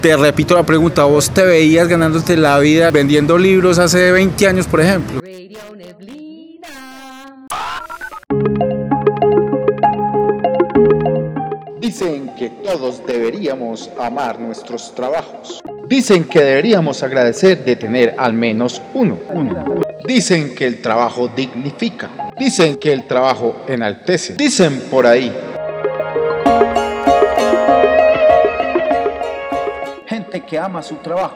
Te repito la pregunta, ¿vos te veías ganándote la vida vendiendo libros hace 20 años, por ejemplo? Radio Neblina. Dicen que todos deberíamos amar nuestros trabajos. Dicen que deberíamos agradecer de tener al menos uno. Dicen que el trabajo dignifica. Dicen que el trabajo enaltece. Dicen por ahí. Gente que ama su trabajo.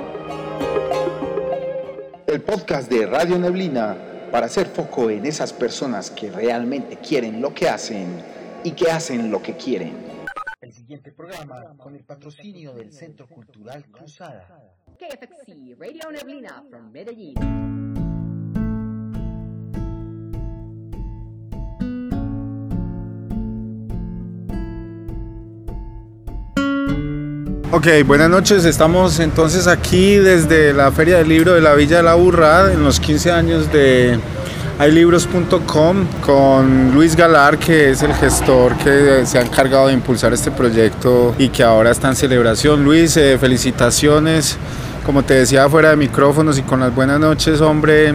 El podcast de Radio Neblina para hacer foco en esas personas que realmente quieren lo que hacen y que hacen lo que quieren. El siguiente programa con el patrocinio del Centro Cultural Cruzada. KFXC Radio Neblina from Medellín. Ok, buenas noches, estamos entonces aquí desde la Feria del Libro de la Villa de la Burrada en los 15 años de haylibros.com con Luis Galar, que es el gestor que se ha encargado de impulsar este proyecto y que ahora está en celebración. Luis, felicitaciones, como te decía fuera de micrófonos y con las buenas noches, hombre.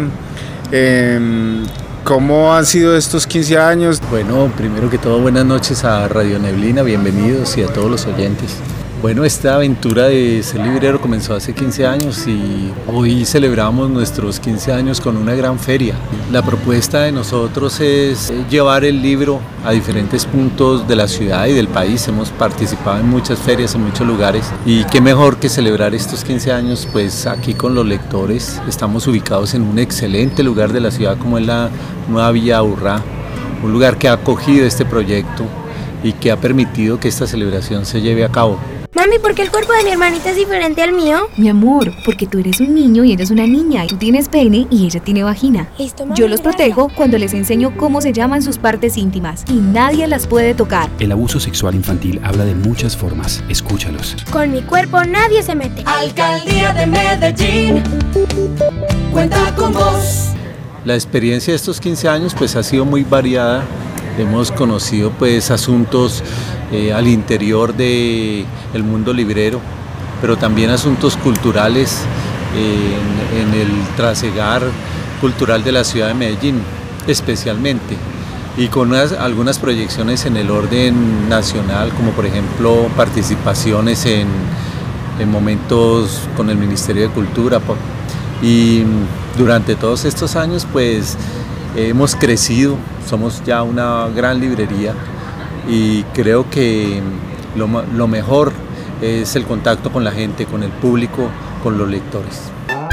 ¿Cómo han sido estos 15 años? Bueno, primero que todo, buenas noches a Radio Neblina, bienvenidos y a todos los oyentes. Bueno, esta aventura de ser librero comenzó hace 15 años y hoy celebramos nuestros 15 años con una gran feria. La propuesta de nosotros es llevar el libro a diferentes puntos de la ciudad y del país. Hemos participado en muchas ferias, en muchos lugares, y qué mejor que celebrar estos 15 años pues aquí con los lectores. Estamos ubicados en un excelente lugar de la ciudad como es la Nueva Villa Urrá, un lugar que ha acogido este proyecto y que ha permitido que esta celebración se lleve a cabo. Mami, ¿por qué el cuerpo de mi hermanita es diferente al mío? Mi amor, porque tú eres un niño y ella es una niña. Tú tienes pene y ella tiene vagina. Listo, mami, Yo los gracias. protejo cuando les enseño cómo se llaman sus partes íntimas y nadie las puede tocar. El abuso sexual infantil habla de muchas formas. Escúchalos. Con mi cuerpo nadie se mete. Alcaldía de Medellín. Cuenta con vos. La experiencia de estos 15 años pues ha sido muy variada. Hemos conocido pues asuntos al interior del mundo librero, pero también asuntos culturales en el trasegar cultural de la ciudad de Medellín, especialmente, y con algunas proyecciones en el orden nacional, como por ejemplo participaciones en momentos con el Ministerio de Cultura. Y durante todos estos años pues hemos crecido, somos ya una gran librería y creo que lo mejor es el contacto con la gente, con el público, con los lectores.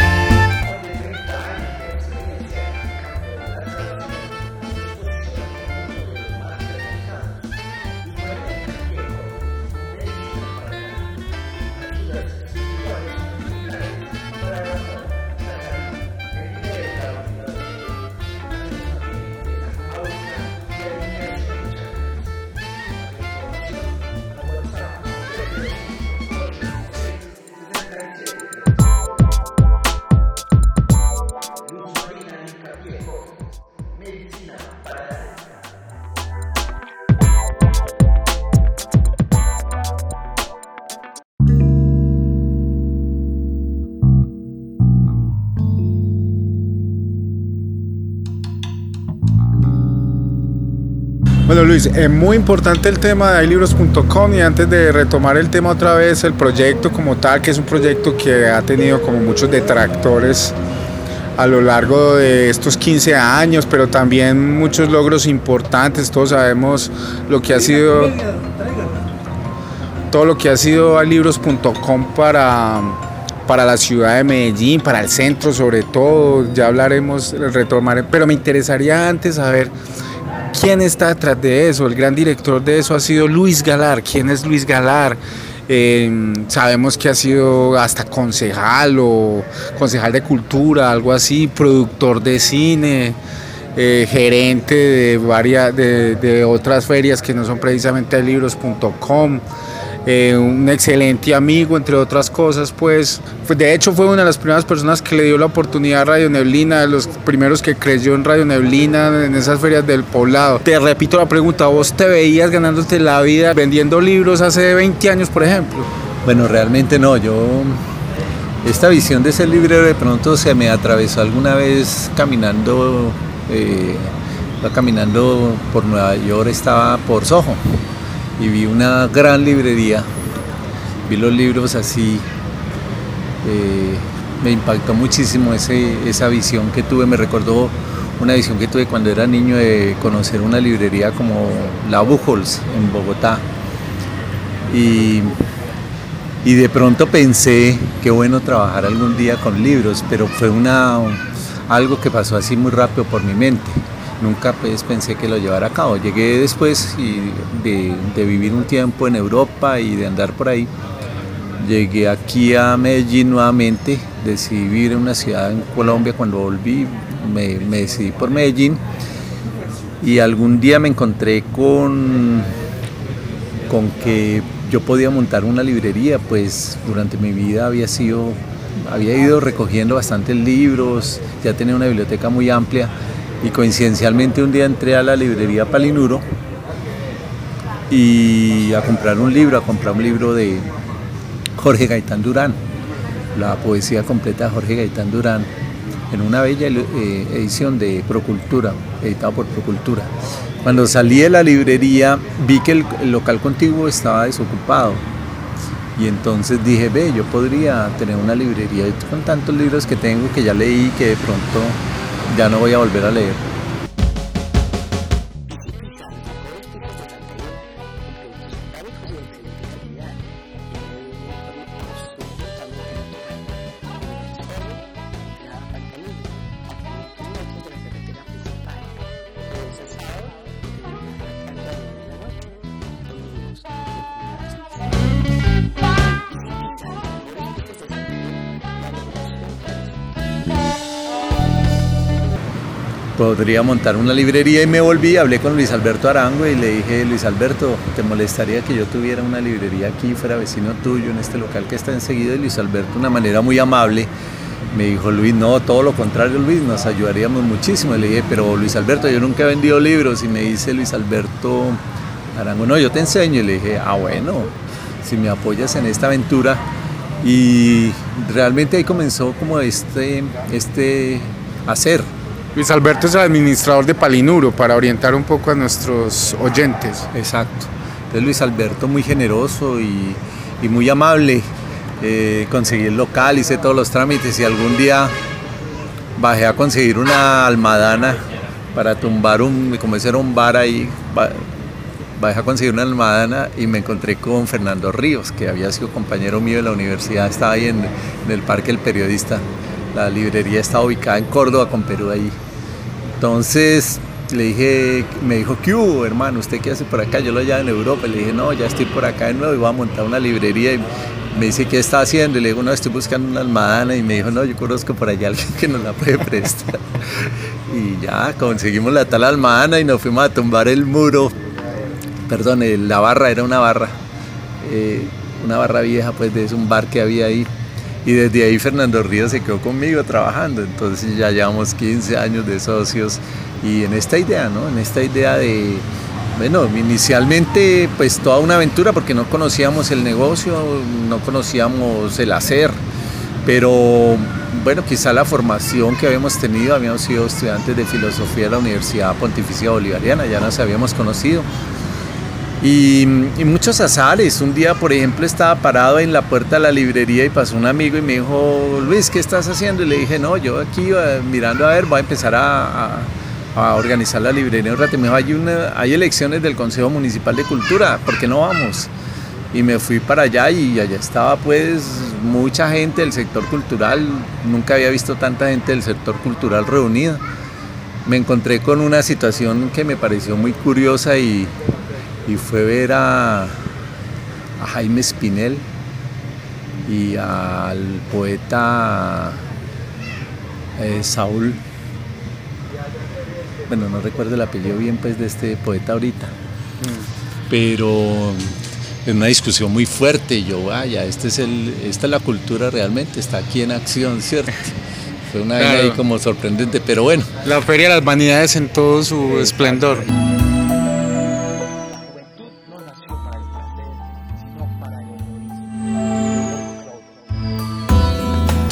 Bueno, Luis, es muy importante el tema de haylibros.com, y antes de retomar el tema otra vez, el proyecto como tal, que es un proyecto que ha tenido como muchos detractores a lo largo de estos 15 años, pero también muchos logros importantes. Todos sabemos lo que ha sido todo lo que ha sido haylibros.com para la ciudad de Medellín, para el centro sobre todo. Ya hablaremos, retomaré, pero me interesaría antes saber quién está detrás de eso. El gran director de eso ha sido Luis Galar. ¿Quién es Luis Galar? Sabemos que ha sido hasta concejal o concejal de cultura, algo así, productor de cine, gerente de otras ferias que no son precisamente haylibros.com. Un excelente amigo, entre otras cosas, pues de hecho fue una de las primeras personas que le dio la oportunidad a Radio Neblina, de los primeros que creyó en Radio Neblina en esas ferias del poblado. Te repito la pregunta, ¿vos te veías ganándote la vida vendiendo libros hace 20 años, por ejemplo? Bueno, realmente no, esta visión de ser librero de pronto se me atravesó alguna vez caminando por Nueva York, estaba por Soho y vi una gran librería, vi los libros así, me impactó muchísimo esa visión que tuve, me recordó una visión que tuve cuando era niño de conocer una librería como La Buchholz en Bogotá y de pronto pensé, qué bueno trabajar algún día con libros, pero fue algo que pasó así muy rápido por mi mente. Nunca pues, pensé que lo llevara a cabo. Llegué después de vivir un tiempo en Europa y de andar por ahí. Llegué aquí a Medellín nuevamente, decidí vivir en una ciudad en Colombia. Cuando volví me decidí por Medellín y algún día me encontré con que yo podía montar una librería, pues durante mi vida había ido recogiendo bastantes libros, ya tenía una biblioteca muy amplia y coincidencialmente un día entré a la librería Palinuro y a comprar un libro de Jorge Gaitán Durán, la poesía completa de Jorge Gaitán Durán, en una bella edición de Procultura, editado por Procultura. Cuando salí de la librería vi que el local contiguo estaba desocupado y entonces dije, yo podría tener una librería con tantos libros que tengo que ya leí que de pronto ya no voy a volver a leer. Podría montar una librería y me volví, hablé con Luis Alberto Arango y le dije, Luis Alberto, ¿te molestaría que yo tuviera una librería aquí, fuera vecino tuyo, en este local que está enseguida? Y Luis Alberto, de una manera muy amable, me dijo, Luis, no, todo lo contrario, Luis, nos ayudaríamos muchísimo. Y le dije, pero Luis Alberto, yo nunca he vendido libros. Y me dice Luis Alberto Arango, no, yo te enseño. Y le dije, bueno, si me apoyas en esta aventura. Y realmente ahí comenzó como este hacer. Luis Alberto es el administrador de Palinuro, para orientar un poco a nuestros oyentes. Exacto. Entonces Luis Alberto muy generoso y muy amable. Conseguí el local, hice todos los trámites y algún día bajé a conseguir una almadana para tumbar como ese era un bar ahí, bajé a conseguir una almadana y me encontré con Fernando Ríos, que había sido compañero mío de la universidad, estaba ahí en el Parque El Periodista. La librería estaba ubicada en Córdoba con Perú ahí. Entonces me dijo, ¿qué hubo, hermano? ¿Usted qué hace por acá? Yo lo hallaba en Europa. Le dije, no, ya estoy por acá de nuevo y voy a montar una librería. Y me dice, ¿qué está haciendo? Y le digo, no, estoy buscando una almadana. Y me dijo, no, yo conozco por allá a alguien que nos la puede prestar. Y ya conseguimos la tal almadana y nos fuimos a tumbar el muro. Perdón, la barra, era una barra vieja, pues de un bar que había ahí. Y desde ahí Fernando Ríos se quedó conmigo trabajando, entonces ya llevamos 15 años de socios y en esta idea, ¿no? En esta idea de, bueno, inicialmente pues toda una aventura porque no conocíamos el negocio, no conocíamos el hacer, pero bueno, quizá la formación que habíamos sido estudiantes de filosofía de la Universidad Pontificia Bolivariana, ya nos habíamos conocido. Y muchos azares. Un día, por ejemplo, estaba parado en la puerta de la librería y pasó un amigo y me dijo, Luis, ¿qué estás haciendo? Y le dije, no, yo aquí mirando a ver, voy a empezar a organizar la librería un rato. Y me dijo, hay elecciones del Consejo Municipal de Cultura, ¿por qué no vamos? Y me fui para allá y allá estaba pues mucha gente del sector cultural. Nunca había visto tanta gente del sector cultural reunida. Me encontré con una situación que me pareció muy curiosa y fue ver a Jaime Espinel y al poeta Saúl, bueno, no recuerdo el apellido bien pues de este poeta ahorita, pero en una discusión muy fuerte y yo, vaya, esta es la cultura realmente, está aquí en acción, ¿cierto? Fue una vaina ahí como sorprendente, pero bueno. La Feria de las Vanidades en todo su esplendor.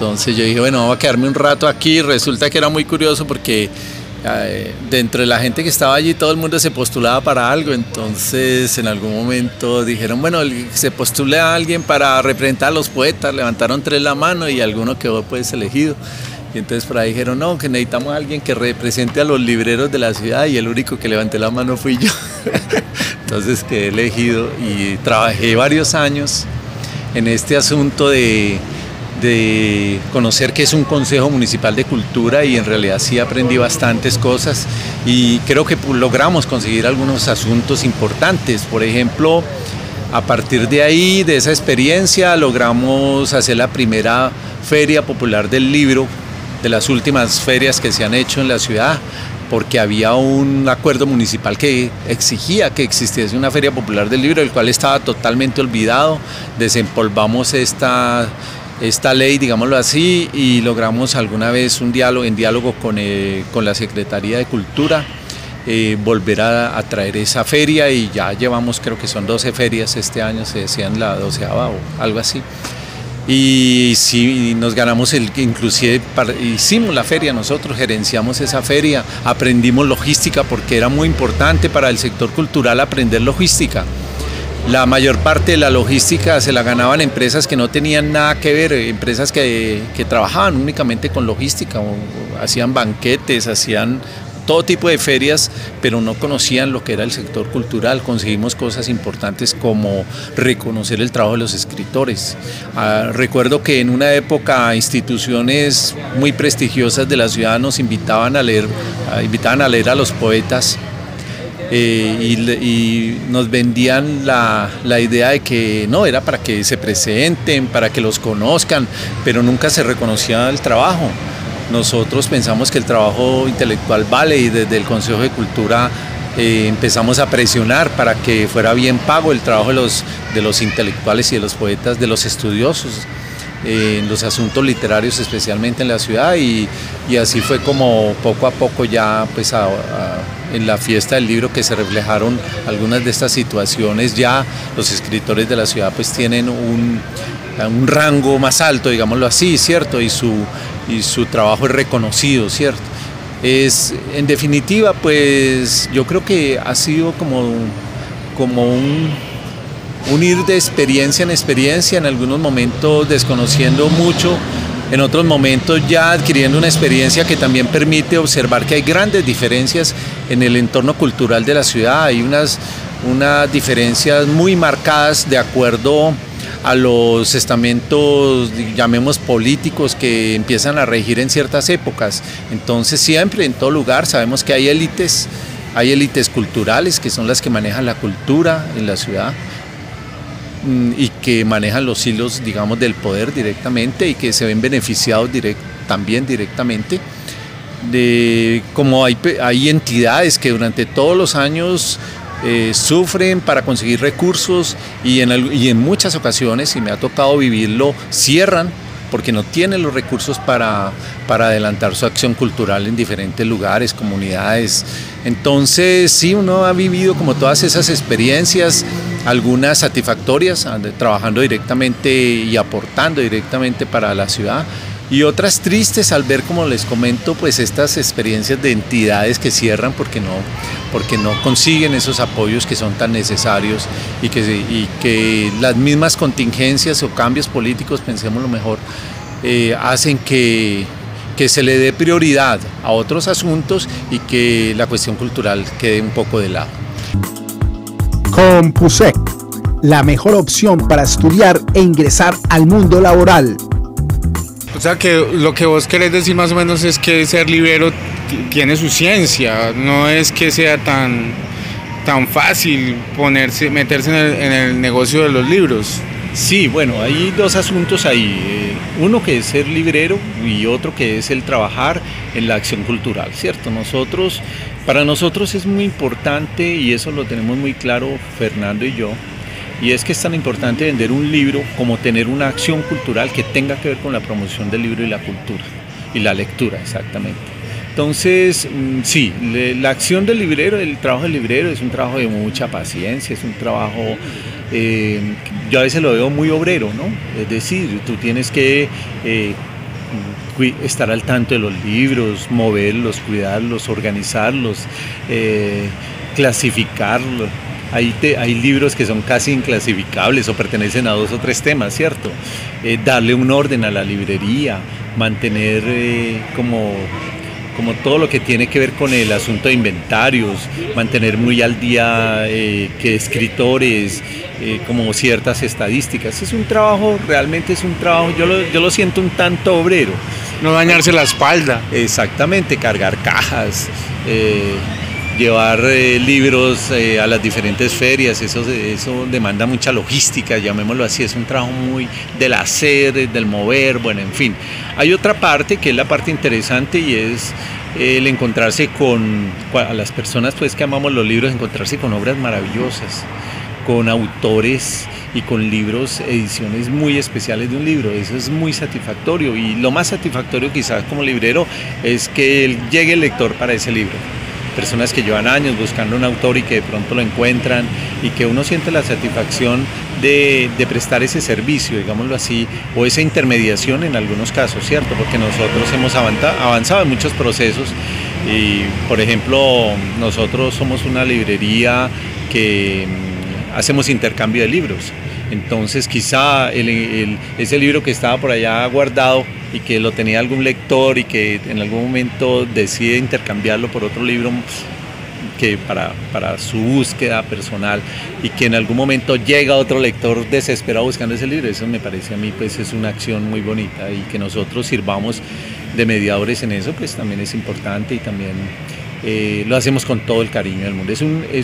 entonces yo dije, bueno, voy a quedarme un rato aquí. Resulta que era muy curioso porque dentro de la gente que estaba allí todo el mundo se postulaba para algo, entonces en algún momento dijeron, bueno, se postule a alguien para representar a los poetas, levantaron 3 la mano y alguno quedó pues elegido. Y entonces por ahí dijeron, no, que necesitamos a alguien que represente a los libreros de la ciudad, y el único que levanté la mano fui yo. Entonces quedé elegido y trabajé varios años en este asunto de conocer qué es un Consejo Municipal de Cultura, y en realidad sí aprendí bastantes cosas y creo que logramos conseguir algunos asuntos importantes. Por ejemplo, a partir de ahí, de esa experiencia, logramos hacer la primera Feria Popular del Libro, de las últimas ferias que se han hecho en la ciudad, porque había un acuerdo municipal que exigía que existiese una Feria Popular del Libro, el cual estaba totalmente olvidado. Desempolvamos esta ley, digámoslo así, y logramos alguna vez en diálogo con la Secretaría de Cultura, volver a traer esa feria, y ya llevamos, creo que son 12 ferias este año, se decían la 12ª o algo así. Y sí, nos ganamos inclusive hicimos la feria nosotros, gerenciamos esa feria, aprendimos logística porque era muy importante para el sector cultural aprender logística. La mayor parte de la logística se la ganaban empresas que no tenían nada que ver, empresas que trabajaban únicamente con logística, o hacían banquetes, hacían todo tipo de ferias, pero no conocían lo que era el sector cultural. Conseguimos cosas importantes como reconocer el trabajo de los escritores. Recuerdo que en una época instituciones muy prestigiosas de la ciudad nos invitaban a leer a los poetas, y nos vendían la idea de que no, era para que se presenten, para que los conozcan, pero nunca se reconocía el trabajo. Nosotros pensamos que el trabajo intelectual vale, y desde el Consejo de Cultura empezamos a presionar para que fuera bien pago el trabajo de los intelectuales y de los poetas, de los estudiosos, en los asuntos literarios, especialmente en la ciudad, y así fue como poco a poco ya pues en la fiesta del libro que se reflejaron algunas de estas situaciones. Ya los escritores de la ciudad pues tienen un rango más alto, digámoslo así, ¿cierto? Y su trabajo es reconocido, ¿cierto? En definitiva, pues yo creo que ha sido como un ir de experiencia en experiencia, en algunos momentos desconociendo mucho, en otros momentos ya adquiriendo una experiencia que también permite observar que hay grandes diferencias en el entorno cultural de la ciudad. Hay unas diferencias muy marcadas de acuerdo a los estamentos, llamemos políticos, que empiezan a regir en ciertas épocas. Entonces siempre, en todo lugar, sabemos que hay élites culturales que son las que manejan la cultura en la ciudad, y que manejan los hilos, digamos, del poder directamente, y que se ven beneficiados también directamente. Como hay entidades que durante todos los años sufren para conseguir recursos, y en muchas ocasiones, y me ha tocado vivirlo, cierran porque no tienen los recursos para adelantar su acción cultural en diferentes lugares, comunidades. Entonces sí, uno ha vivido como todas esas experiencias, algunas satisfactorias, trabajando directamente y aportando directamente para la ciudad, y otras tristes al ver, como les comento, pues estas experiencias de entidades que cierran porque no consiguen esos apoyos que son tan necesarios, y que las mismas contingencias o cambios políticos, pensémoslo mejor, hacen que se le dé prioridad a otros asuntos y que la cuestión cultural quede un poco de lado. Compusec, la mejor opción para estudiar e ingresar al mundo laboral. O sea que lo que vos querés decir más o menos es que ser librero tiene su ciencia, no es que sea tan fácil meterse en el negocio de los libros. Sí, bueno, hay dos asuntos ahí, uno que es ser librero y otro que es el trabajar en la acción cultural, ¿cierto? Para nosotros es muy importante, y eso lo tenemos muy claro Fernando y yo, y es que es tan importante vender un libro como tener una acción cultural que tenga que ver con la promoción del libro y la cultura, y la lectura, exactamente. Entonces, sí, la acción del librero, el trabajo del librero es un trabajo de mucha paciencia, es un trabajo, yo a veces lo veo muy obrero, ¿no? Es decir, tú tienes que estar al tanto de los libros, moverlos, cuidarlos, organizarlos, clasificarlos. Hay libros que son casi inclasificables o pertenecen a 2 o 3 temas, ¿cierto? Darle un orden a la librería, mantener como todo lo que tiene que ver con el asunto de inventarios, mantener muy al día que escritores, como ciertas estadísticas. Es un trabajo, realmente es un trabajo, yo lo siento un tanto obrero. No dañarse la espalda. Exactamente, cargar cajas, llevar libros a las diferentes ferias, eso demanda mucha logística, llamémoslo así, es un trabajo muy del hacer, del mover, bueno, en fin. Hay otra parte que es la parte interesante y es el encontrarse a las personas pues que amamos los libros, encontrarse con obras maravillosas, con autores y con libros, ediciones muy especiales de un libro. Eso es muy satisfactorio, y lo más satisfactorio quizás como librero es que llegue el lector para ese libro. Personas que llevan años buscando un autor y que de pronto lo encuentran, y que uno siente la satisfacción de prestar ese servicio, digámoslo así, o esa intermediación en algunos casos, ¿cierto? Porque nosotros hemos avanzado en muchos procesos y, por ejemplo, nosotros somos una librería que hacemos intercambio de libros. Entonces quizá ese libro que estaba por allá guardado y que lo tenía algún lector y que en algún momento decide intercambiarlo por otro libro que para su búsqueda personal, y que en algún momento llega otro lector desesperado buscando ese libro, eso me parece a mí pues es una acción muy bonita, y que nosotros sirvamos de mediadores en eso pues también es importante, y también lo hacemos con todo el cariño del mundo.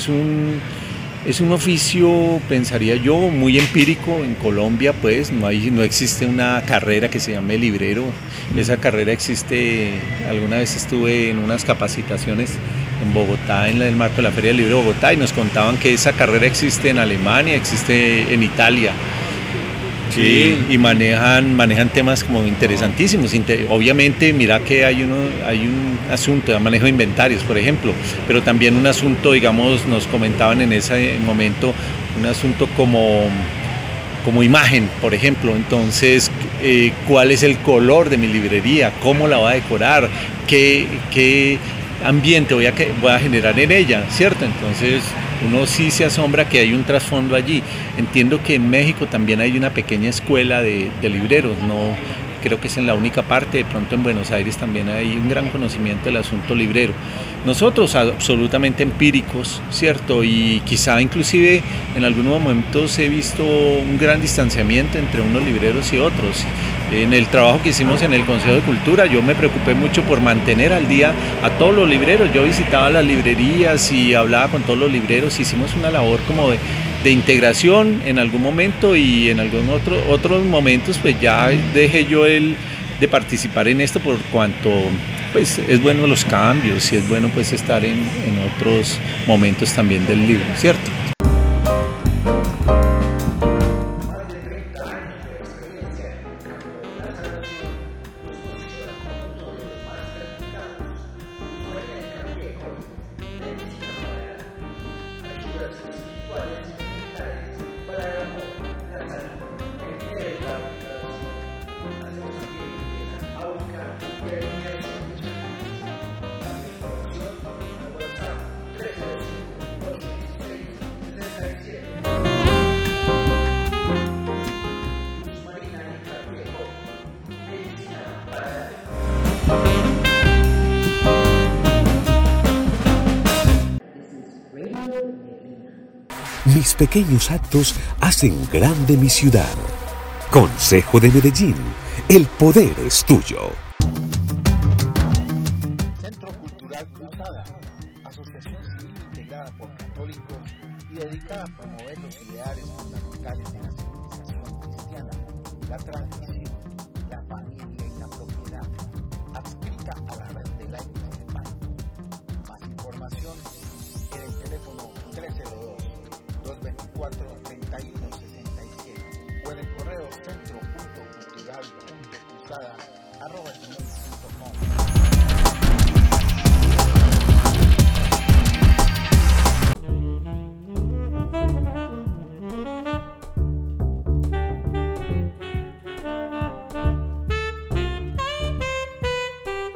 Es un oficio, pensaría yo, muy empírico. En Colombia pues no existe una carrera que se llame librero. Esa carrera existe, alguna vez estuve en unas capacitaciones en Bogotá, en el marco de la Feria del Libro de Bogotá, y nos contaban que esa carrera existe en Alemania, existe en Italia. Sí, y manejan temas como interesantísimos. Obviamente, mira que hay un asunto de manejo de inventarios, por ejemplo, pero también un asunto, digamos, nos comentaban en ese momento, un asunto como imagen, por ejemplo. Entonces, ¿cuál es el color de mi librería? ¿Cómo la voy a decorar? ¿Qué ambiente voy a generar en ella? ¿Cierto? Entonces, uno sí se asombra que hay un trasfondo allí. Entiendo que en México también hay una pequeña escuela de libreros, no creo que es en la única parte, de pronto en Buenos Aires también hay un gran conocimiento del asunto librero. Nosotros absolutamente empíricos, ¿cierto? Y quizá inclusive en algunos momentos he visto un gran distanciamiento entre unos libreros y otros. En el trabajo que hicimos en el Consejo de Cultura, yo me preocupé mucho por mantener al día a todos los libreros. Yo visitaba las librerías y hablaba con todos los libreros, hicimos una labor como de integración en algún momento, y en algunos otros momentos pues ya dejé yo de participar en esto, por cuanto pues es bueno los cambios y es bueno pues estar en otros momentos también del libro, ¿cierto? Mis pequeños actos hacen grande mi ciudad. Consejo de Medellín, el poder es tuyo. Centro Cultural Cruzada, asociación civil integrada por católicos y dedicada a promover los ideales fundamentales de la civilización cristiana, la transmisión, la familia y la propiedad, adscrita a la red de laicos de paz. Más información en el teléfono 302-224-3167 o en el correo centro.cultural.cruzada@gmail.com.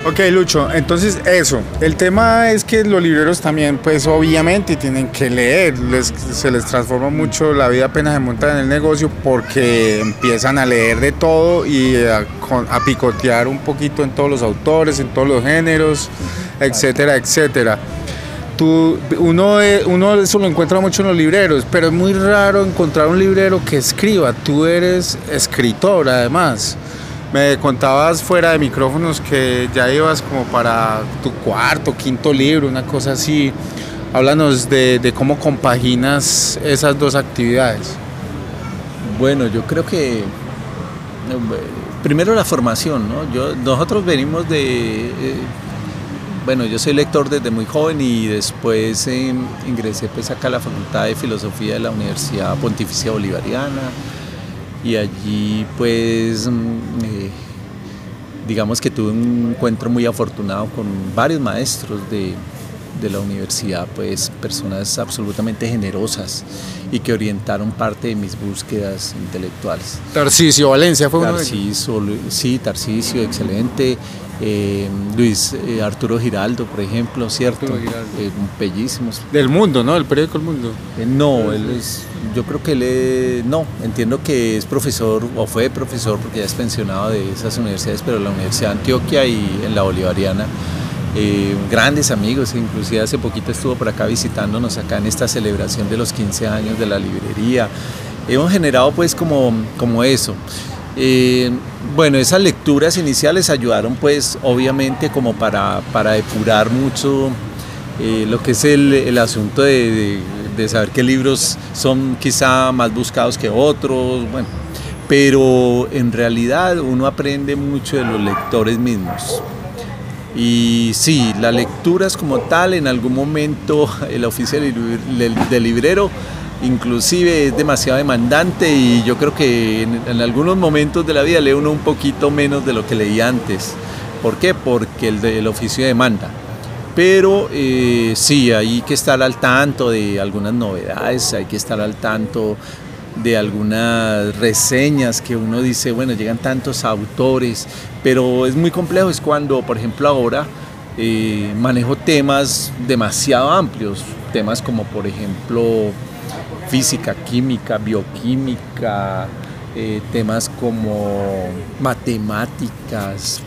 Ok, Lucho, entonces eso, el tema es que los libreros también, pues obviamente tienen que leer, se les transforma mucho la vida apenas se montan en el negocio porque empiezan a leer de todo y a picotear un poquito en todos los autores, en todos los géneros, etcétera, etcétera. Uno eso lo encuentra mucho en los libreros, pero es muy raro encontrar un librero que escriba. Tú eres escritor además. Me contabas fuera de micrófonos que ya ibas como para tu cuarto, quinto libro, una cosa así. Háblanos de cómo compaginas esas dos actividades. Bueno, yo creo que primero la formación, ¿no? Nosotros venimos bueno, yo soy lector desde muy joven y después ingresé pues acá a la Facultad de Filosofía de la Universidad Pontificia Bolivariana y allí pues digamos que tuve un encuentro muy afortunado con varios maestros de la universidad, pues personas absolutamente generosas y que orientaron parte de mis búsquedas intelectuales. Tarcisio Valencia fue uno de ellos. Sí, Tarcisio, excelente. Luis Arturo Giraldo, por ejemplo, ¿cierto? Bellísimos. Del Mundo, ¿no? El periódico El Mundo. No, yo creo que no, entiendo que es profesor o fue profesor porque ya es pensionado de esas universidades, pero en la Universidad de Antioquia y en la Bolivariana. Grandes amigos, inclusive hace poquito estuvo por acá visitándonos acá en esta celebración de los 15 años de la librería. Hemos generado pues como eso. Bueno, esas lecturas iniciales ayudaron pues obviamente como para depurar mucho lo que es el asunto de saber qué libros son quizá más buscados que otros, bueno, pero en realidad uno aprende mucho de los lectores mismos. Y sí, las lecturas como tal, en algún momento el oficio del librero inclusive es demasiado demandante y yo creo que en algunos momentos de la vida lee uno un poquito menos de lo que leía antes. ¿Por qué? Porque el oficio demanda. Pero sí, hay que estar al tanto de algunas novedades, hay que estar al tanto de algunas reseñas que uno dice, bueno, llegan tantos autores, pero es muy complejo, es cuando, por ejemplo, ahora manejo temas demasiado amplios, temas como, por ejemplo, física, química, bioquímica, temas como matemáticas,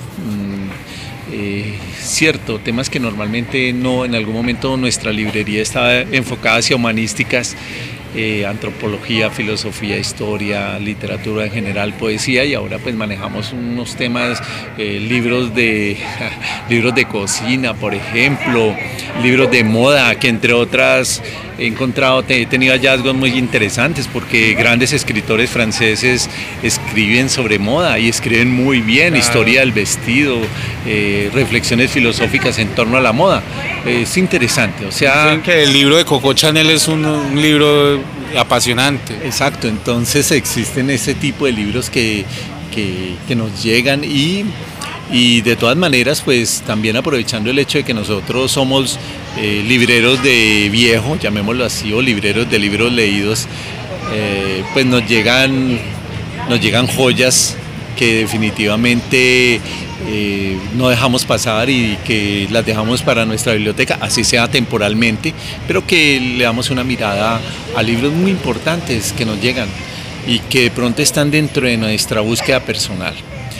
cierto, temas que normalmente no, en algún momento nuestra librería estaba enfocada hacia humanísticas, antropología, filosofía, historia, literatura en general, poesía, y ahora pues manejamos unos temas, libros de cocina, por ejemplo, libros de moda, que entre otras he tenido hallazgos muy interesantes porque grandes escritores franceses escriben sobre moda y escriben muy bien, claro. Historia del vestido, reflexiones filosóficas en torno a la moda. Es interesante, o sea... Dicen que el libro de Coco Chanel es un libro apasionante. Exacto, entonces existen ese tipo de libros que nos llegan y de todas maneras, pues también aprovechando el hecho de que nosotros somos libreros de viejo, llamémoslo así, o libreros de libros leídos, pues nos llegan joyas que definitivamente no dejamos pasar y que las dejamos para nuestra biblioteca, así sea temporalmente, pero que le damos una mirada a libros muy importantes que nos llegan y que de pronto están dentro de nuestra búsqueda personal.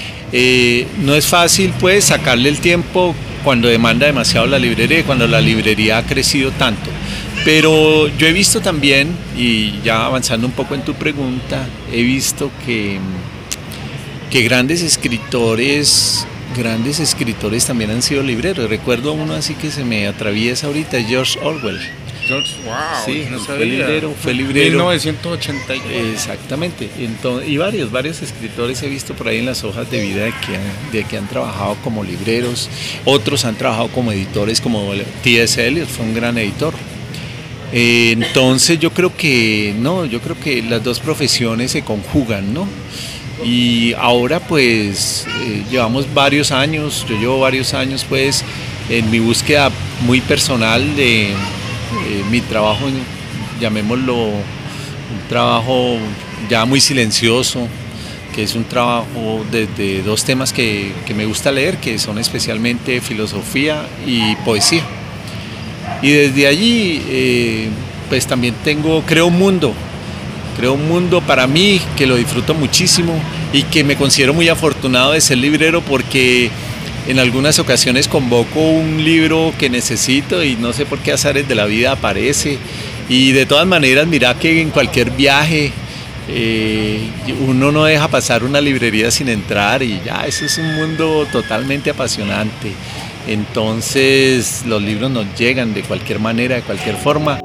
No es fácil pues sacarle el tiempo cuando demanda demasiado la librería, cuando la librería ha crecido tanto, pero yo he visto también, y ya avanzando un poco en tu pregunta, he visto que grandes escritores también han sido libreros. Recuerdo uno así que se me atraviesa ahorita, George Orwell. Wow, sí, no fue librero. 1984. Exactamente. Entonces, y varios escritores he visto por ahí en las hojas de vida de que han trabajado como libreros. Otros han trabajado como editores, como T.S. Eliot, fue un gran editor. Entonces yo creo que las dos profesiones se conjugan, ¿no? Y ahora pues yo llevo varios años pues en mi búsqueda muy personal de mi trabajo, llamémoslo un trabajo ya muy silencioso, que es un trabajo de dos temas que me gusta leer, que son especialmente filosofía y poesía. Y desde allí pues también creo un mundo para mí que lo disfruto muchísimo y que me considero muy afortunado de ser librero, porque en algunas ocasiones convoco un libro que necesito y no sé por qué azares de la vida aparece. Y de todas maneras, mira que en cualquier viaje uno no deja pasar una librería sin entrar, y ya eso es un mundo totalmente apasionante. Entonces los libros nos llegan de cualquier manera, de cualquier forma.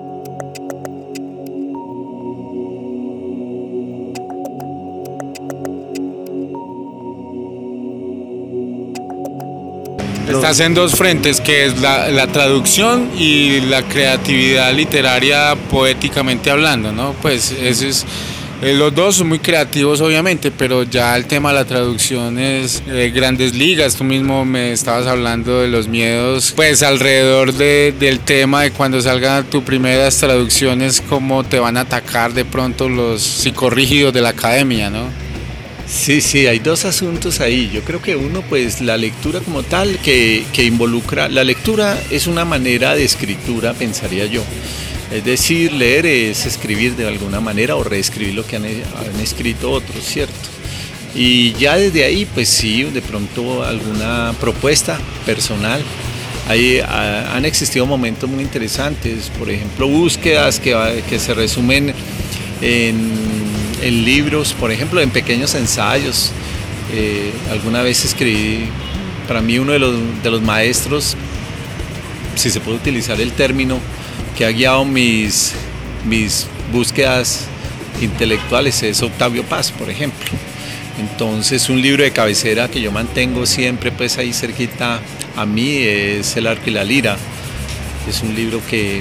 Estás en dos frentes, que es la traducción y la creatividad literaria, poéticamente hablando, ¿no? Pues eso es, los dos son muy creativos obviamente, pero ya el tema de la traducción es grandes ligas. Tú mismo me estabas hablando de los miedos, pues alrededor del tema de cuando salgan tus primeras traducciones, cómo te van a atacar de pronto los psicorrígidos de la academia, ¿no? Sí, hay dos asuntos ahí. Yo creo que uno, pues la lectura como tal, que involucra, la lectura es una manera de escritura, pensaría yo. Es decir, leer es escribir de alguna manera o reescribir lo que han escrito otros, ¿cierto? Y ya desde ahí, pues sí, de pronto alguna propuesta personal. Han existido momentos muy interesantes, por ejemplo, búsquedas que se resumen en libros, por ejemplo, en pequeños ensayos. Alguna vez escribí, para mí uno de los maestros, si se puede utilizar el término, que ha guiado mis búsquedas intelectuales, es Octavio Paz, por ejemplo. Entonces, un libro de cabecera que yo mantengo siempre pues ahí cerquita a mí es El arco y la lira. Es un libro que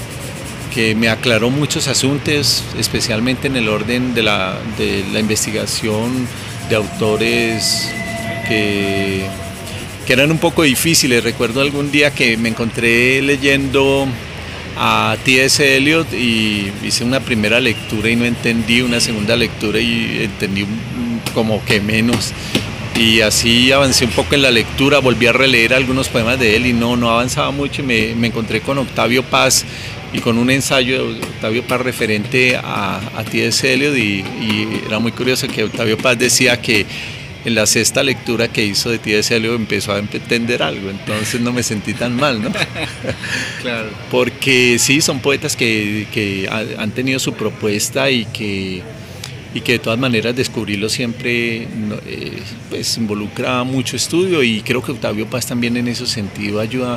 me aclaró muchos asuntos, especialmente en el orden de la investigación de autores que eran un poco difíciles. Recuerdo algún día que me encontré leyendo a T.S. Eliot y hice una primera lectura y no entendí, una segunda lectura y entendí como que menos. Y así avancé un poco en la lectura, volví a releer algunos poemas de él y no avanzaba mucho, y me encontré con Octavio Paz y con un ensayo de Octavio Paz referente a T.S. Eliot, y era muy curioso que Octavio Paz decía que en la sexta lectura que hizo de T.S. Eliot empezó a entender algo, entonces no me sentí tan mal, ¿no? Claro. Porque sí, son poetas que han tenido su propuesta y que de todas maneras descubrirlo siempre pues involucra mucho estudio, y creo que Octavio Paz también en ese sentido ayuda,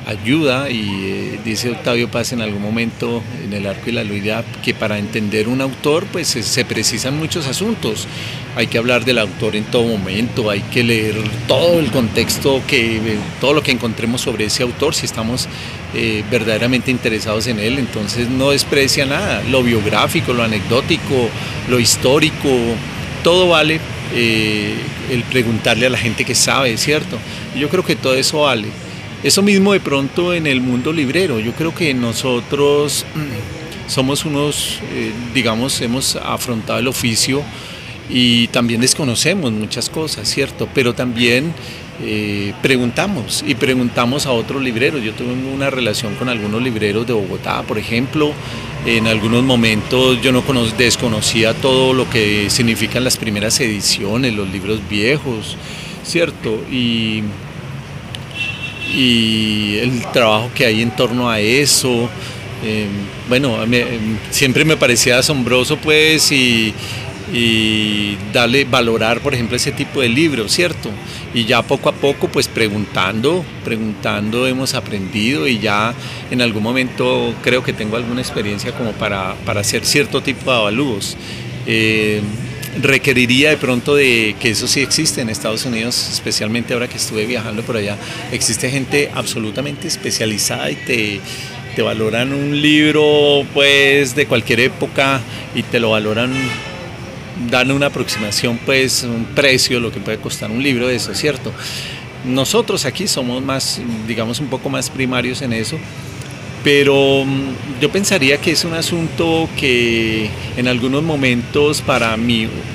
y dice Octavio Paz en algún momento en El arco y la lira que para entender un autor pues se precisan muchos asuntos. Hay que hablar del autor en todo momento, hay que leer todo el contexto, todo lo que encontremos sobre ese autor, si estamos verdaderamente interesados en él. Entonces no desprecia nada, lo biográfico, lo anecdótico, lo histórico, todo vale, el preguntarle a la gente que sabe, ¿cierto? Y yo creo que todo eso vale. Eso mismo de pronto en el mundo librero. Yo creo que nosotros somos unos, hemos afrontado el oficio y también desconocemos muchas cosas, ¿cierto? Pero también preguntamos a otros libreros. Yo tuve una relación con algunos libreros de Bogotá, por ejemplo. En algunos momentos yo desconocía todo lo que significan las primeras ediciones, los libros viejos, ¿cierto? Y el trabajo que hay en torno a eso, siempre me parecía asombroso pues, y valorar por ejemplo ese tipo de libros, ¿cierto? Y ya poco a poco pues preguntando hemos aprendido, y ya en algún momento creo que tengo alguna experiencia como para hacer cierto tipo de avalúos. Requeriría de pronto de que eso sí existe en Estados Unidos, especialmente ahora que estuve viajando por allá. Existe gente absolutamente especializada y te valoran un libro pues de cualquier época y te lo valoran, dan una aproximación, pues un precio, lo que puede costar un libro de eso, ¿cierto? Nosotros aquí somos más, digamos, un poco más primarios en eso. Pero yo pensaría que es un asunto que en algunos momentos para mí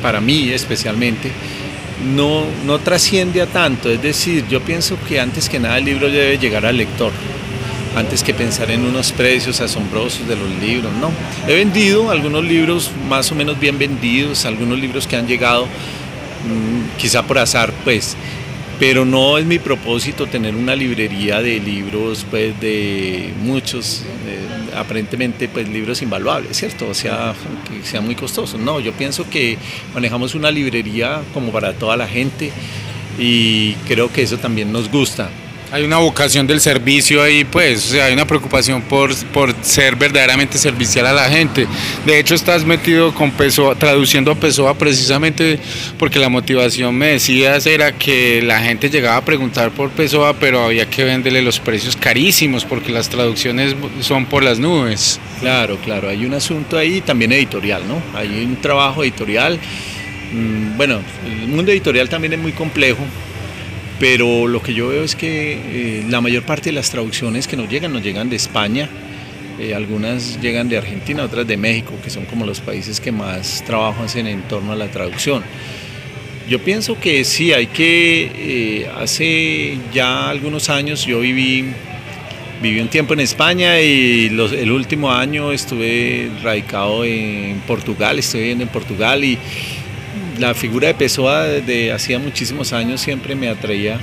para mí especialmente, no trasciende a tanto. Es decir, yo pienso que antes que nada el libro debe llegar al lector, antes que pensar en unos precios asombrosos de los libros, no. He vendido algunos libros más o menos bien vendidos, algunos libros que han llegado quizá por azar, pues, pero no es mi propósito tener una librería de libros, pues, de muchos, aparentemente, pues, libros invaluables, ¿cierto? O sea, que sean muy costosos. No, yo pienso que manejamos una librería como para toda la gente y creo que eso también nos gusta. Hay una vocación del servicio ahí, pues, o sea, hay una preocupación por ser verdaderamente servicial a la gente. De hecho, estás metido con Pessoa, traduciendo a Pessoa precisamente porque la motivación, me decías, era que la gente llegaba a preguntar por Pessoa, pero había que venderle los precios carísimos porque las traducciones son por las nubes. Claro, hay un asunto ahí también editorial, ¿no? Hay un trabajo editorial. Bueno, el mundo editorial también es muy complejo. Pero lo que yo veo es que la mayor parte de las traducciones que nos llegan de España, algunas llegan de Argentina, otras de México, que son como los países que más trabajo hacen en torno a la traducción. Yo pienso que sí, hay que, hace ya algunos años yo viví un tiempo en España y el último año estuve radicado en Portugal, estoy viviendo en Portugal y la figura de Pessoa desde hacía muchísimos años siempre me atraía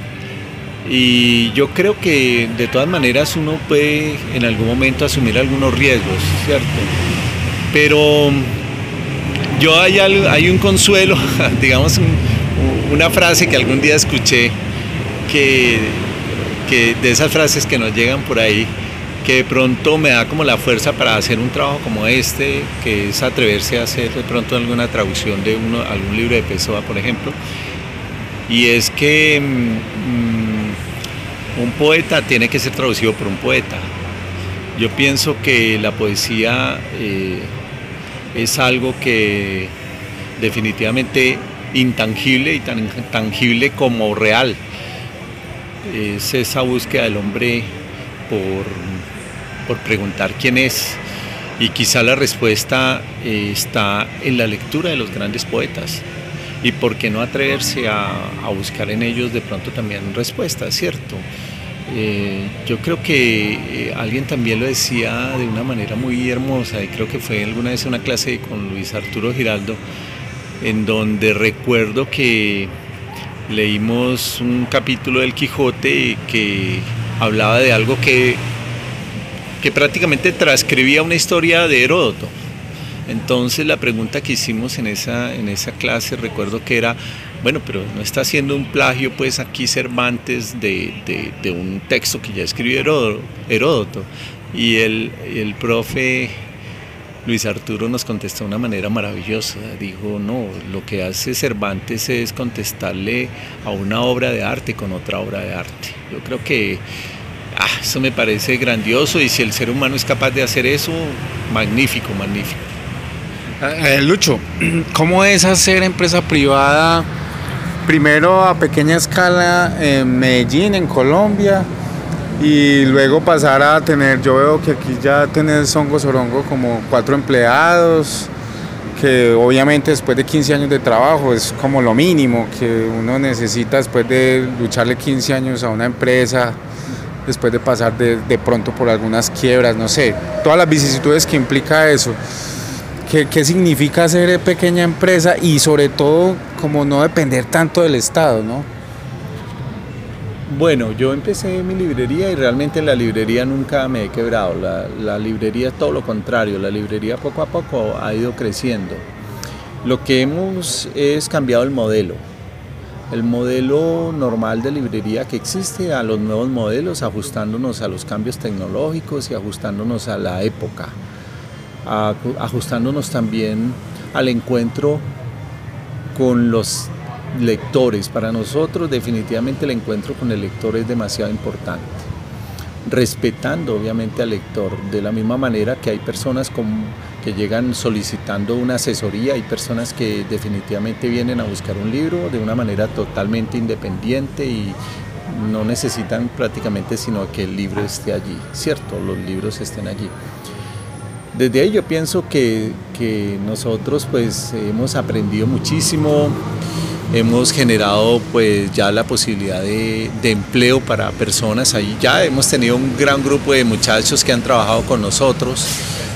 y yo creo que de todas maneras uno puede en algún momento asumir algunos riesgos, ¿cierto? Pero yo hay un consuelo, digamos una frase que algún día escuché que de esas frases que nos llegan por ahí, que de pronto me da como la fuerza para hacer un trabajo como este, que es atreverse a hacer de pronto alguna traducción de algún libro de Pessoa, por ejemplo, y es que un poeta tiene que ser traducido por un poeta. Yo pienso que la poesía es algo que definitivamente intangible y tan tangible como real. Es esa búsqueda del hombre por preguntar quién es, y quizá la respuesta está en la lectura de los grandes poetas, y por qué no atreverse a buscar en ellos de pronto también respuestas, ¿cierto? Yo creo que alguien también lo decía de una manera muy hermosa, y creo que fue alguna vez una clase con Luis Arturo Giraldo, en donde recuerdo que leímos un capítulo del Quijote que hablaba de algo que prácticamente transcribía una historia de Heródoto. Entonces la pregunta que hicimos en esa clase, recuerdo que era, bueno, pero no está haciendo un plagio pues aquí Cervantes de un texto que ya escribió Heródoto. Y el profe Luis Arturo nos contestó de una manera maravillosa. Dijo, no, lo que hace Cervantes es contestarle a una obra de arte con otra obra de arte. Yo creo que eso me parece grandioso, y si el ser humano es capaz de hacer eso, magnífico. Lucho, ¿cómo es hacer empresa privada, primero a pequeña escala en Medellín, en Colombia, y luego pasar a tener, yo veo que aquí ya tenés Songo Sorongo como 4 empleados, que obviamente después de 15 años de trabajo es como lo mínimo que uno necesita después de lucharle 15 años a una empresa, después de pasar de pronto por algunas quiebras, no sé, todas las vicisitudes que implica eso. ¿Qué significa ser pequeña empresa y sobre todo como no depender tanto del Estado, ¿no? Bueno, yo empecé mi librería y realmente la librería nunca me he quebrado. La librería es todo lo contrario, la librería poco a poco ha ido creciendo. Lo que hemos es cambiado el modelo normal de librería que existe a los nuevos modelos, ajustándonos a los cambios tecnológicos y ajustándonos a la época, ajustándonos también al encuentro con los lectores. Para nosotros definitivamente el encuentro con el lector es demasiado importante, respetando obviamente al lector, de la misma manera que hay personas que llegan solicitando una asesoría, hay personas que definitivamente vienen a buscar un libro de una manera totalmente independiente y no necesitan prácticamente sino que el libro esté allí, ¿cierto? Los libros estén allí. desde ahí yo pienso que nosotros pues hemos aprendido muchísimo, hemos generado pues ya la posibilidad de empleo para personas. Ahí ya hemos tenido un gran grupo de muchachos que han trabajado con nosotros.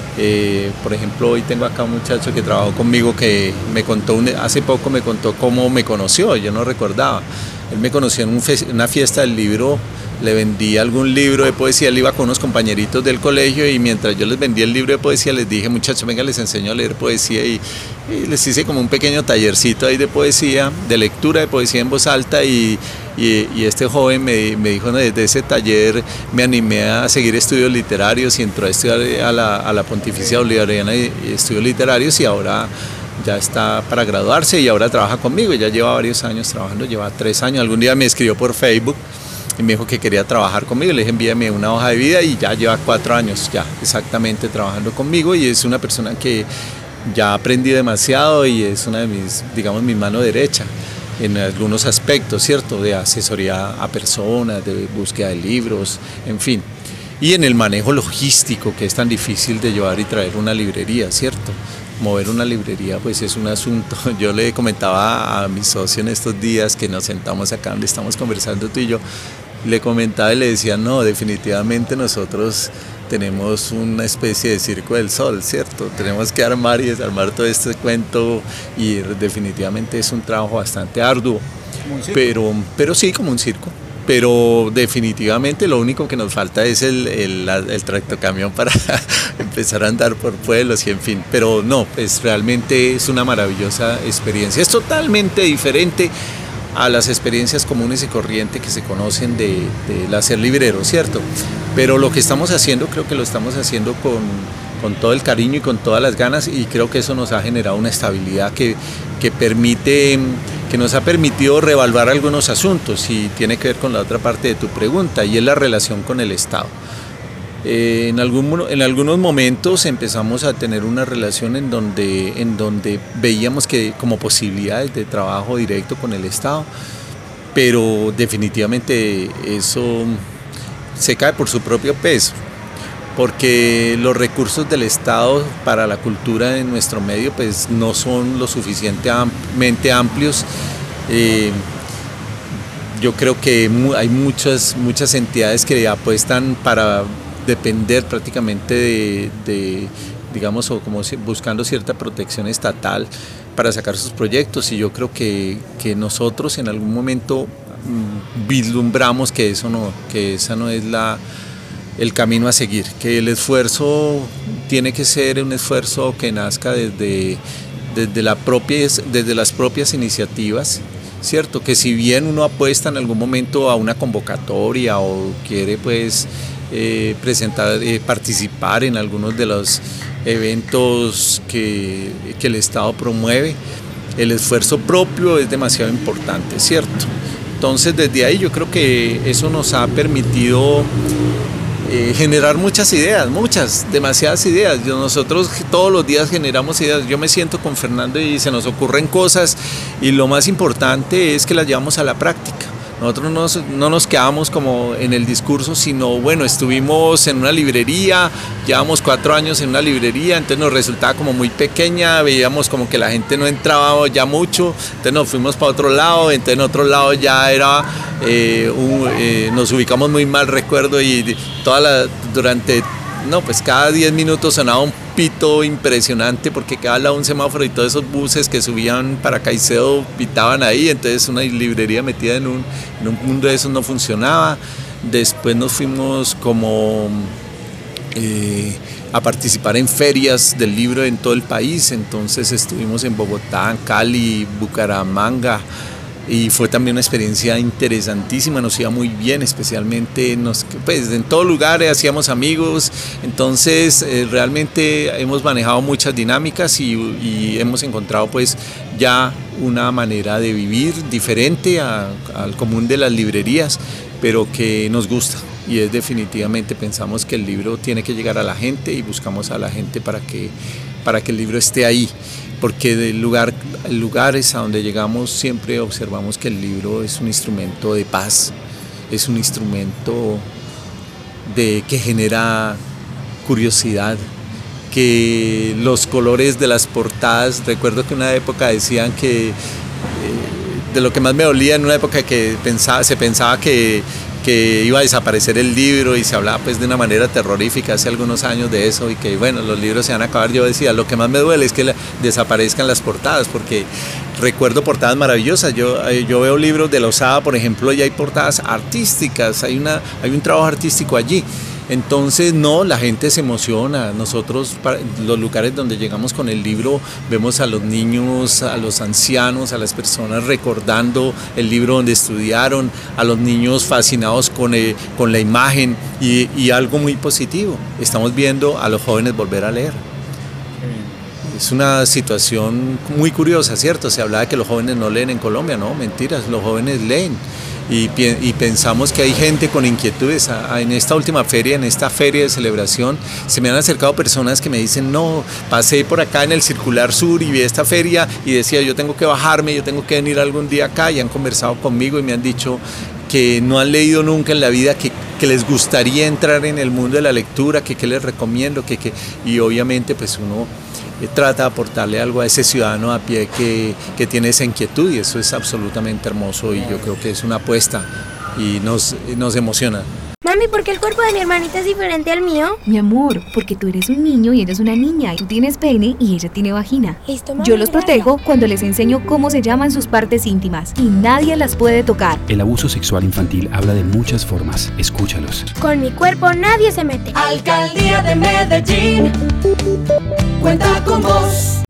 Por ejemplo, hoy tengo acá un muchacho que trabajó conmigo que me contó, hace poco me contó cómo me conoció, yo no recordaba. Él me conoció en una fiesta del libro, le vendí algún libro de poesía, él iba con unos compañeritos del colegio y mientras yo les vendía el libro de poesía les dije, muchachos, venga, les enseño a leer poesía y les hice como un pequeño tallercito ahí de poesía, de lectura de poesía en voz alta y este joven me dijo, no, desde ese taller me animé a seguir estudios literarios y entró a estudiar a la Pontificia Bolivariana de Estudios Literarios y ahora ya está para graduarse y ahora trabaja conmigo, ya lleva varios años trabajando, lleva 3 años, algún día me escribió por Facebook y me dijo que quería trabajar conmigo, le dije envíame una hoja de vida y ya lleva 4 años ya exactamente trabajando conmigo y es una persona que ya aprendí demasiado y es una de mis, digamos, mi mano derecha en algunos aspectos, ¿cierto? De asesoría a personas, de búsqueda de libros, en fin. Y en el manejo logístico, que es tan difícil de llevar y traer una librería, ¿cierto? Mover una librería pues es un asunto. Yo le comentaba a mi socio en estos días que nos sentamos acá donde estamos conversando tú y yo, le comentaba y le decía, no, definitivamente nosotros tenemos una especie de circo del sol, ¿cierto? Tenemos que armar y desarmar todo este cuento y definitivamente es un trabajo bastante arduo, pero sí, como un circo. Pero definitivamente lo único que nos falta es el tractocamión para empezar a andar por pueblos y en fin. Pero no, pues realmente es una maravillosa experiencia. Es totalmente diferente a las experiencias comunes y corrientes que se conocen del hacer librero, ¿cierto? Pero lo que estamos haciendo, creo que lo estamos haciendo con todo el cariño y con todas las ganas y creo que eso nos ha generado una estabilidad que nos ha permitido reevaluar algunos asuntos y tiene que ver con la otra parte de tu pregunta y es la relación con el Estado. En algunos momentos empezamos a tener una relación en donde veíamos que como posibilidades de trabajo directo con el Estado, pero definitivamente eso se cae por su propio peso, porque los recursos del Estado para la cultura en nuestro medio pues no son lo suficientemente amplios. Yo creo que hay muchas entidades que apuestan para depender prácticamente de digamos, o como buscando cierta protección estatal para sacar sus proyectos y yo creo que nosotros en algún momento vislumbramos que esa no es el camino a seguir, que el esfuerzo tiene que ser un esfuerzo que nazca desde las propias iniciativas, ¿cierto? Que si bien uno apuesta en algún momento a una convocatoria o quiere pues participar en algunos de los eventos que el Estado promueve, el esfuerzo propio es demasiado importante, ¿cierto? Entonces desde ahí yo creo que eso nos ha permitido generar muchas ideas, demasiadas ideas. Nosotros todos los días generamos ideas. Yo me siento con Fernando y se nos ocurren cosas y lo más importante es que las llevamos a la práctica. Nosotros no nos quedamos como en el discurso, sino bueno, estuvimos en una librería, llevamos 4 años en una librería, entonces nos resultaba como muy pequeña, veíamos como que la gente no entraba ya mucho, entonces nos fuimos para otro lado, entonces en otro lado ya era, nos ubicamos muy mal, recuerdo, y cada 10 minutos sonaba un pito impresionante porque cada lado un semáforo y todos esos buses que subían para Caicedo pitaban ahí, entonces una librería metida en un mundo de esos no funcionaba. Después nos fuimos como a participar en ferias del libro en todo el país, entonces estuvimos en Bogotá, en Cali, Bucaramanga, y fue también una experiencia interesantísima, nos iba muy bien, especialmente en todo lugar hacíamos amigos, entonces realmente hemos manejado muchas dinámicas y hemos encontrado pues ya una manera de vivir diferente al común de las librerías, pero que nos gusta y es definitivamente, pensamos que el libro tiene que llegar a la gente y buscamos a la gente para que el libro esté ahí. Porque lugares a donde llegamos siempre observamos que el libro es un instrumento de paz, es un instrumento que genera curiosidad, que los colores de las portadas, recuerdo que en una época decían que de lo que más me dolía en una época que se pensaba que iba a desaparecer el libro y se hablaba pues de una manera terrorífica hace algunos años de eso y que bueno, los libros se van a acabar. Yo decía, lo que más me duele es que desaparezcan las portadas, porque recuerdo portadas maravillosas. Yo veo libros de Lozada, por ejemplo, y hay portadas artísticas, hay un trabajo artístico allí. Entonces, no, la gente se emociona. Nosotros, los lugares donde llegamos con el libro, vemos a los niños, a los ancianos, a las personas recordando el libro donde estudiaron, a los niños fascinados con la imagen y algo muy positivo. Estamos viendo a los jóvenes volver a leer. Es una situación muy curiosa, ¿cierto? Se hablaba de que los jóvenes no leen en Colombia, no, mentiras, los jóvenes leen. Y pensamos que hay gente con inquietudes. En esta última feria, en esta feria de celebración, se me han acercado personas que me dicen, no, pasé por acá en el Circular Sur y vi esta feria y decía, yo tengo que bajarme, yo tengo que venir algún día acá, y han conversado conmigo y me han dicho que no han leído nunca en la vida, que les gustaría entrar en el mundo de la lectura, que les recomiendo, y obviamente pues uno trata de aportarle algo a ese ciudadano a pie que tiene esa inquietud, y eso es absolutamente hermoso, y yo creo que es una apuesta y nos emociona. Mami, ¿por qué el cuerpo de mi hermanita es diferente al mío? Mi amor, porque tú eres un niño y ella es una niña, y tú tienes pene y ella tiene vagina. Listo, mami, yo los gracias. protejo cuando les enseño cómo se llaman sus partes íntimas y nadie las puede tocar. El abuso sexual infantil habla de muchas formas. Escúchalos. Con mi cuerpo nadie se mete. Alcaldía de Medellín, cuenta con vos.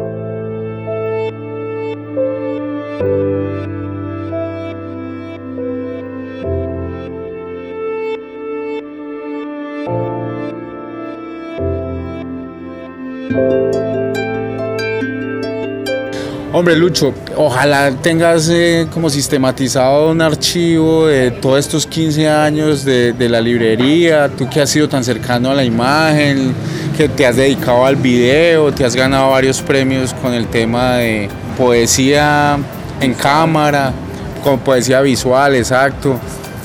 Hombre, Lucho, ojalá tengas como sistematizado un archivo de todos estos 15 años de la librería, tú que has sido tan cercano a la imagen, que te has dedicado al video, te has ganado varios premios con el tema de poesía en cámara, con poesía visual, exacto.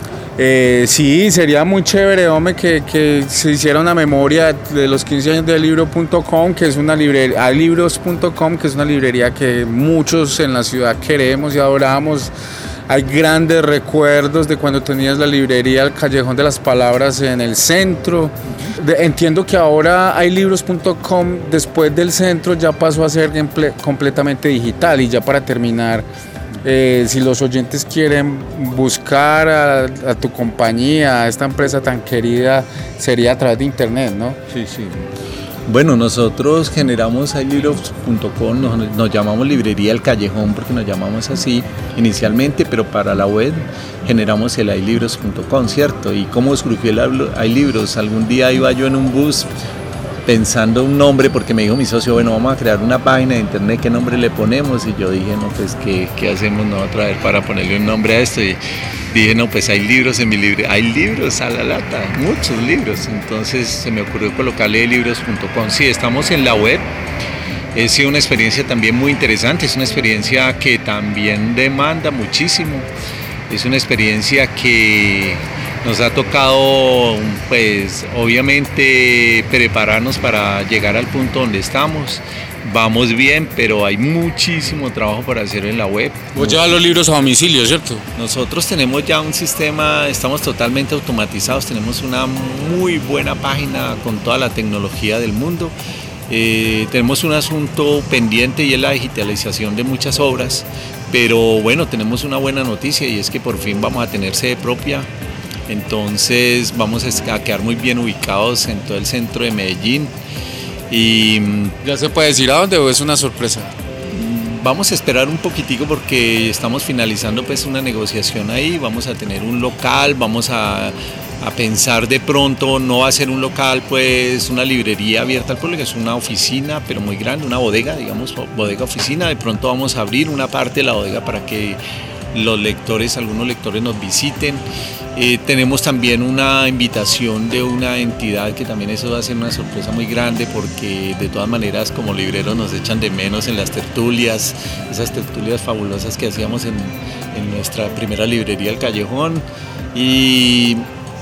Sí, sería muy chévere, hombre, que se hiciera una memoria de los 15 años de libro.com, que es una librería, libros.com, que es una librería que muchos en la ciudad queremos y adoramos. Hay grandes recuerdos de cuando tenías la librería El Callejón de las Palabras en el centro. Entiendo que ahora hay libros.com, después del centro ya pasó a ser completamente digital. Y ya para terminar, si los oyentes quieren buscar a tu compañía, a esta empresa tan querida, sería a través de internet, ¿no? Sí, sí. Bueno, nosotros generamos iLibros.com, nos llamamos Librería El Callejón porque nos llamamos así inicialmente, pero para la web generamos el iLibros.com, ¿cierto? ¿Y cómo surgió el iLibros? Algún día iba yo en un bus pensando un nombre, porque me dijo mi socio, bueno, vamos a crear una página de internet, ¿qué nombre le ponemos? Y yo dije, no, pues, ¿qué hacemos otra vez para ponerle un nombre a esto? Y dije, no, pues hay libros en mi librería, hay libros a la lata, muchos libros. Entonces se me ocurrió colocarle libros.com. Sí, estamos en la web. Ha sido una experiencia también muy interesante, es una experiencia que también demanda muchísimo, es una experiencia que nos ha tocado, pues, obviamente prepararnos para llegar al punto donde estamos. Vamos bien, pero hay muchísimo trabajo para hacer en la web. Vos llevas los libros a domicilio, ¿cierto? Nosotros tenemos ya un sistema, estamos totalmente automatizados, tenemos una muy buena página con toda la tecnología del mundo. Tenemos un asunto pendiente y es la digitalización de muchas obras, pero bueno, tenemos una buena noticia y es que por fin vamos a tener sede propia. Entonces vamos a quedar muy bien ubicados en todo el centro de Medellín. Y ¿ya se puede decir a dónde o es una sorpresa? Vamos a esperar un poquitico porque estamos finalizando pues una negociación ahí. Vamos a tener un local, vamos a pensar de pronto, no va a ser un local, pues una librería abierta al público, es una oficina pero muy grande, una bodega, digamos, bodega oficina. De pronto vamos a abrir una parte de la bodega para que los lectores, algunos lectores nos visiten. Tenemos también una invitación de una entidad que también eso va a ser una sorpresa muy grande porque de todas maneras como libreros nos echan de menos en las tertulias, esas tertulias fabulosas que hacíamos en nuestra primera librería El Callejón. Y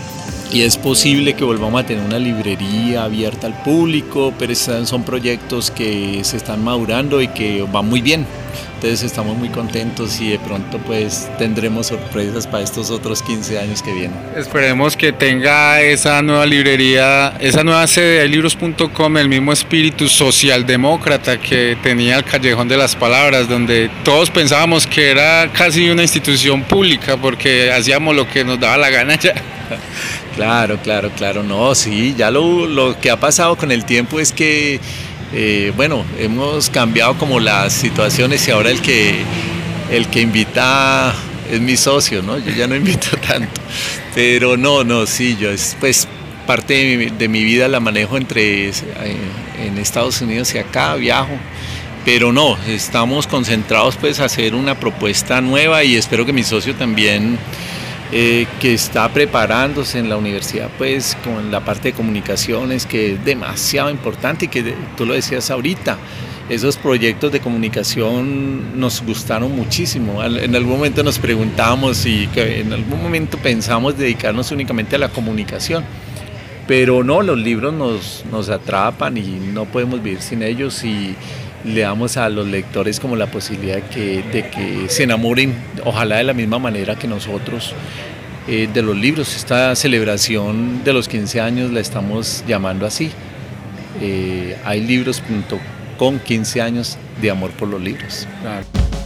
y es posible que volvamos a tener una librería abierta al público, pero son proyectos que se están madurando y que van muy bien. Entonces estamos muy contentos y de pronto pues tendremos sorpresas para estos otros 15 años que vienen. Esperemos que tenga esa nueva librería, esa nueva sede de libros.com, el mismo espíritu socialdemócrata que tenía el Callejón de las Palabras, donde todos pensábamos que era casi una institución pública porque hacíamos lo que nos daba la gana ya. Claro, no, sí, ya lo que ha pasado con el tiempo es que hemos cambiado como las situaciones y ahora el que invita es mi socio, ¿no? Yo ya no invito tanto, pero sí, yo es pues parte de mi vida la manejo en Estados Unidos y acá, viajo, pero no, estamos concentrados pues a hacer una propuesta nueva y espero que mi socio también, que está preparándose en la universidad pues con la parte de comunicaciones, que es demasiado importante y que tú lo decías ahorita, esos proyectos de comunicación nos gustaron muchísimo. En algún momento nos preguntábamos y que en algún momento pensamos dedicarnos únicamente a la comunicación, pero no, los libros nos atrapan y no podemos vivir sin ellos y le damos a los lectores como la posibilidad de que se enamoren, ojalá de la misma manera que nosotros, de los libros. Esta celebración de los 15 años la estamos llamando así, haylibros.com, 15 años de amor por los libros. Claro.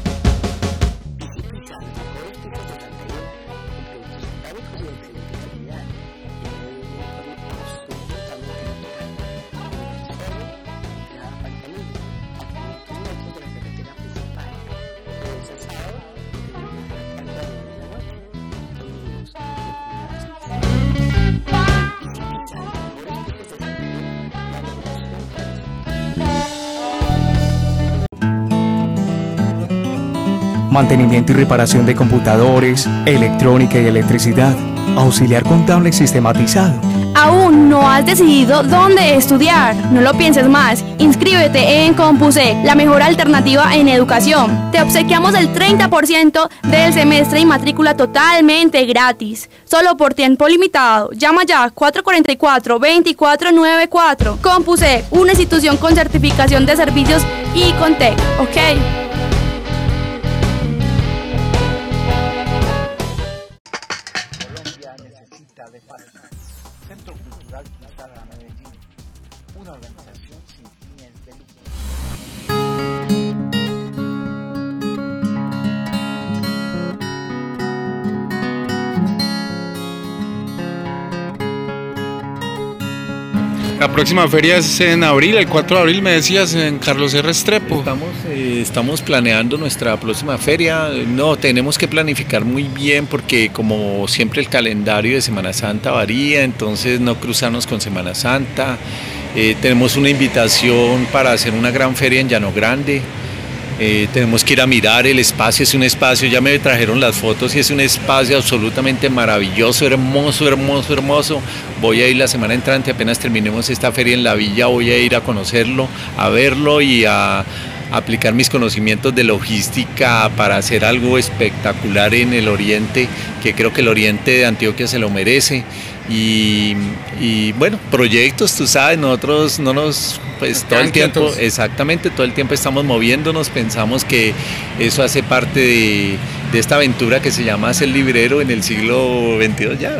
Mantenimiento y reparación de computadores, electrónica y electricidad, auxiliar contable sistematizado. ¿Aún no has decidido dónde estudiar? No lo pienses más. Inscríbete en Compusec, la mejor alternativa en educación. Te obsequiamos el 30% del semestre y matrícula totalmente gratis. Solo por tiempo limitado. Llama ya 444-2494. Compusec, una institución con certificación de servicios y con TEC. ¿Ok? Centro Cultural Quintana Medellín, una organización sin fines de lucro. La próxima feria es en abril, el 4 de abril me decías, en Carlos R. Restrepo. Estamos planeando nuestra próxima feria. No, tenemos que planificar muy bien porque como siempre el calendario de Semana Santa varía, entonces no cruzarnos con Semana Santa. Tenemos una invitación para hacer una gran feria en Llano Grande. Tenemos que ir a mirar el espacio, es un espacio, ya me trajeron las fotos y es un espacio absolutamente maravilloso, hermoso. Voy a ir la semana entrante, apenas terminemos esta feria en la villa, voy a ir a conocerlo, a verlo y a aplicar mis conocimientos de logística para hacer algo espectacular en el oriente, que creo que el oriente de Antioquia se lo merece. Y bueno, proyectos, tú sabes, nosotros no nos, pues todo el tiempo, exactamente, todo el tiempo estamos moviéndonos, pensamos que eso hace parte de esta aventura que se llama ser librero en el siglo XXI ya.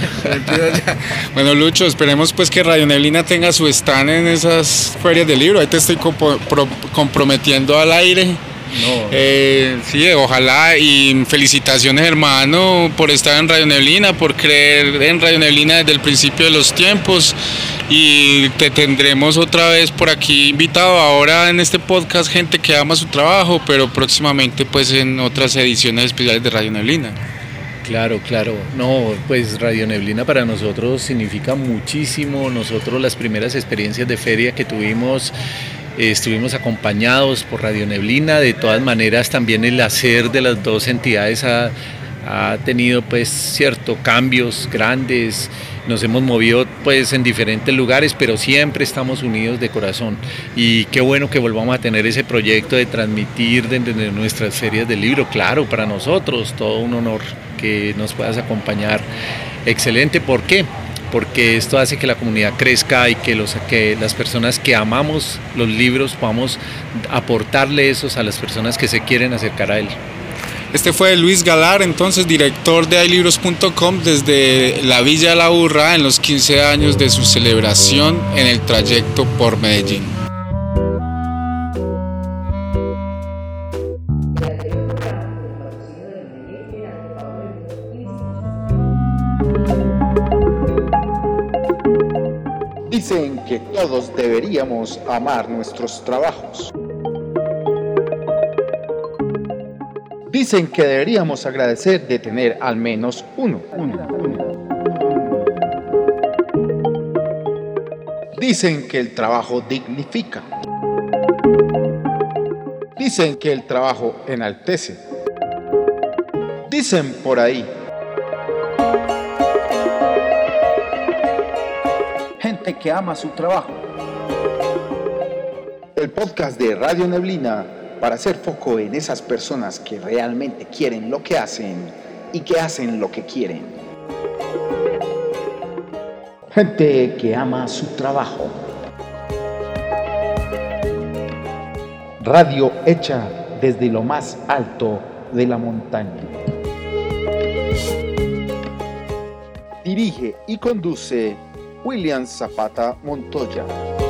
Bueno, Lucho, esperemos pues que Radio Neblina tenga su stand en esas ferias de libro, ahí te estoy comprometiendo al aire. No. Sí, ojalá, y felicitaciones, hermano, por estar en Radio Neblina, por creer en Radio Neblina desde el principio de los tiempos, y te tendremos otra vez por aquí invitado ahora en este podcast, gente que ama su trabajo, pero próximamente pues en otras ediciones especiales de Radio Neblina. Claro, no, pues Radio Neblina para nosotros significa muchísimo. Nosotros las primeras experiencias de feria que tuvimos, estuvimos acompañados por Radio Neblina. De todas maneras también el hacer de las dos entidades ha tenido pues cierto cambios grandes. Nos hemos movido pues en diferentes lugares, pero siempre estamos unidos de corazón, y qué bueno que volvamos a tener ese proyecto de transmitir desde nuestras ferias del libro. Claro, para nosotros todo un honor que nos puedas acompañar. Excelente, ¿por qué? porque esto hace que la comunidad crezca y que las personas que amamos los libros podamos aportarle esos a las personas que se quieren acercar a él. Este fue Luis Galar, entonces director de haylibros.com desde la Villa La Urra en los 15 años de su celebración en el trayecto por Medellín. Dicen que todos deberíamos amar nuestros trabajos. Dicen que deberíamos agradecer de tener al menos uno. Dicen que el trabajo dignifica. Dicen que el trabajo enaltece. Dicen por ahí. Gente que ama su trabajo. El podcast de Radio Neblina para hacer foco en esas personas que realmente quieren lo que hacen y que hacen lo que quieren. Gente que ama su trabajo. Radio hecha desde lo más alto de la montaña. Dirige y conduce William Zapata Montoya.